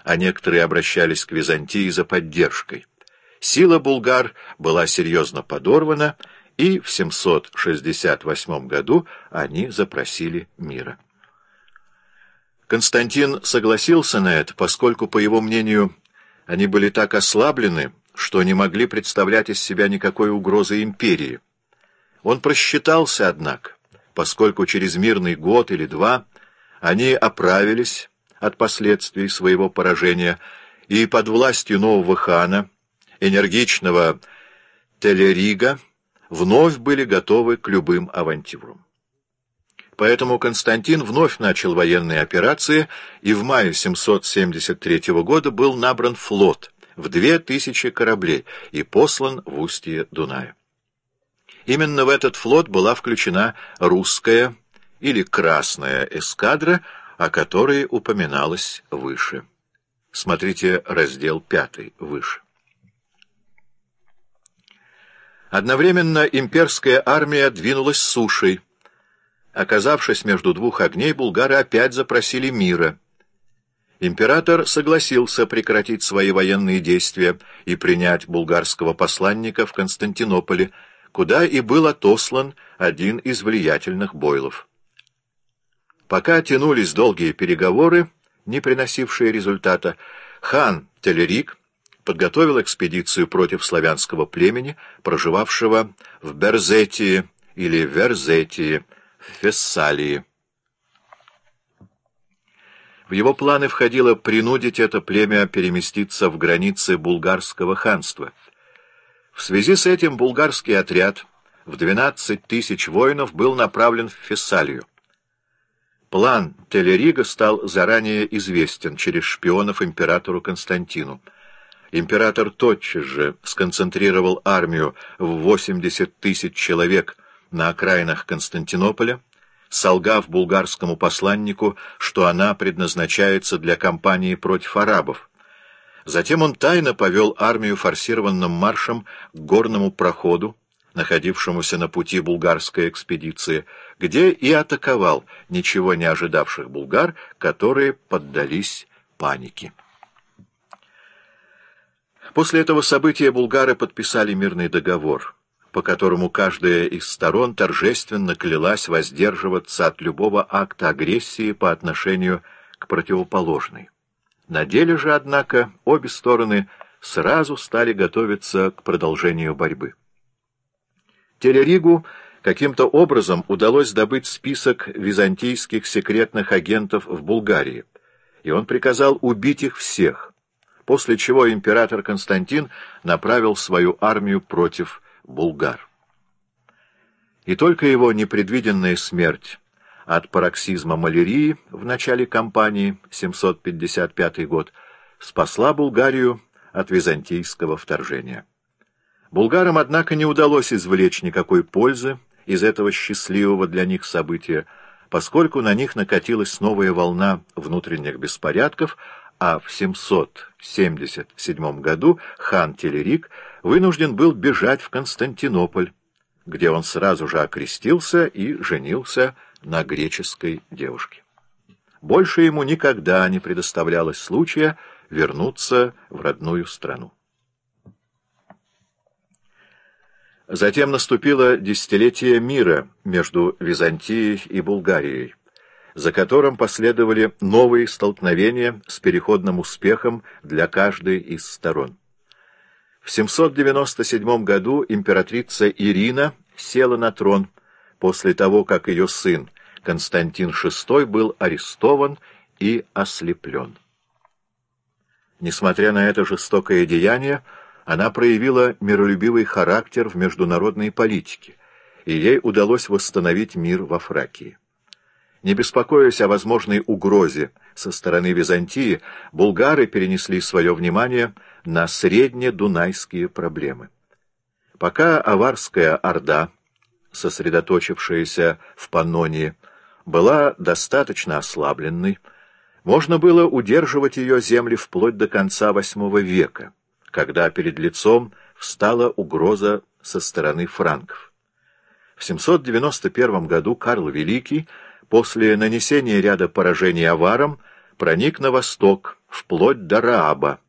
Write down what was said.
а некоторые обращались к Византии за поддержкой. Сила булгар была серьезно подорвана, и в 768 году они запросили мира. Константин согласился на это, поскольку, по его мнению, они были так ослаблены, что не могли представлять из себя никакой угрозы империи. Он просчитался, однако, поскольку через мирный год или два они оправились от последствий своего поражения и под властью нового хана, энергичного Телерига, вновь были готовы к любым авантюрам. Поэтому Константин вновь начал военные операции, и в мае 773 года был набран флот в 2000 кораблей и послан в устье Дуная. Именно в этот флот была включена русская или красная эскадра, о которой упоминалось выше. Смотрите раздел 5 выше. Одновременно имперская армия двинулась сушей. Оказавшись между двух огней, булгары опять запросили мира. Император согласился прекратить свои военные действия и принять булгарского посланника в Константинополе, куда и был отослан один из влиятельных бойлов. Пока тянулись долгие переговоры, не приносившие результата, хан Телерик подготовил экспедицию против славянского племени, проживавшего в Берзетии или Верзетии, в Фессалии. В его планы входило принудить это племя переместиться в границы булгарского ханства. В связи с этим булгарский отряд в 12 тысяч воинов был направлен в Фессалию. План Телерига стал заранее известен через шпионов императору Константину. Император тотчас же сконцентрировал армию в 80 тысяч человек на окраинах Константинополя, солгав булгарскому посланнику, что она предназначается для кампании против арабов. Затем он тайно повел армию форсированным маршем к горному проходу, находившемуся на пути булгарской экспедиции, где и атаковал ничего не ожидавших булгар, которые поддались панике. После этого события булгары подписали мирный договор, по которому каждая из сторон торжественно клялась воздерживаться от любого акта агрессии по отношению к противоположной. На деле же, однако, обе стороны сразу стали готовиться к продолжению борьбы. Телеригу каким-то образом удалось добыть список византийских секретных агентов в Булгарии, и он приказал убить их всех, после чего император Константин направил свою армию против булгар. И только его непредвиденная смерть от пароксизма малярии в начале кампании, 755 год, спасла Булгарию от византийского вторжения. Булгарам, однако, не удалось извлечь никакой пользы из этого счастливого для них события, поскольку на них накатилась новая волна внутренних беспорядков, а в 777 году хан Телерик вынужден был бежать в Константинополь, где он сразу же окрестился и женился на греческой девушке. Больше ему никогда не предоставлялось случая вернуться в родную страну. Затем наступило десятилетие мира между Византией и Булгарией, за которым последовали новые столкновения с переходным успехом для каждой из сторон. В 797 году императрица Ирина села на трон после того, как ее сын Константин VI был арестован и ослеплен. Несмотря на это жестокое деяние, она проявила миролюбивый характер в международной политике, и ей удалось восстановить мир во Фракии. Не беспокоясь о возможной угрозе со стороны Византии, булгары перенесли свое внимание на среднедунайские проблемы. Пока аварская орда, сосредоточившаяся в Паннонии, была достаточно ослабленной, можно было удерживать ее земли вплоть до конца VIII века, когда перед лицом встала угроза со стороны франков. В 791 году Карл Великий, после нанесения ряда поражений аварам, проник на восток, вплоть до Рааба.